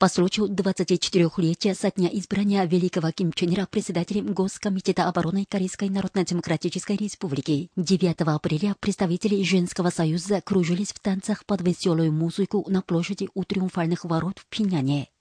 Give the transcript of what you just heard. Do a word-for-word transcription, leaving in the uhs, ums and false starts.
По случаю двадцатичетырёхлетия со дня избрания великого Ким Чен Ира председателем Госкомитета обороны Корейской Народно-Демократической Республики девятого апреля представители Женского союза кружились в танцах под веселую музыку на площади у Триумфальных ворот в Пхеньяне.